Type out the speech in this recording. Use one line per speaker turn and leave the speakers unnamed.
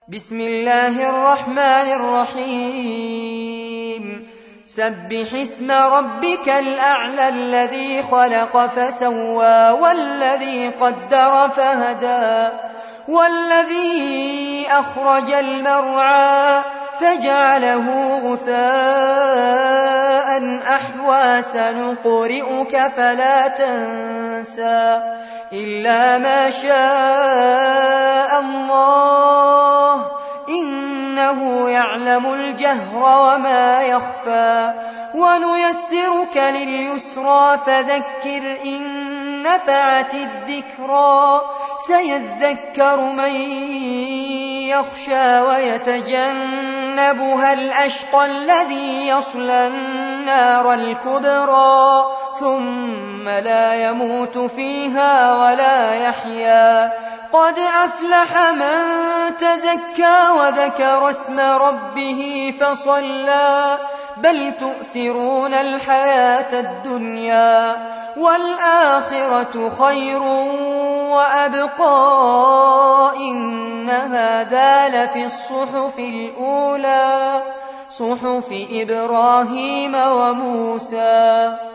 بسم الله الرحمن الرحيم سبح اسم ربك الأعلى الذي خلق فسوى والذي قدر فهدى والذي أخرج المرعى فجعله غثاء أحوى سنقرئك فلا تنسى إلا ما شاء الله إنه يعلم الجهر وما يخفى ونيسرك لليسرى فذكر إن نفعت الذكرى سيذكر من يخشى ويتجنبها الأشقى الذي يصلى النار الكبرى ثم لا يموت فيها ولا يحيا قد أفلح من تزكى وذكر اسم ربه فصلى بل تؤثرون الحياة الدنيا والآخرة خير وأبقى إن هذا لفي الصحف الأولى صحف إبراهيم وموسى.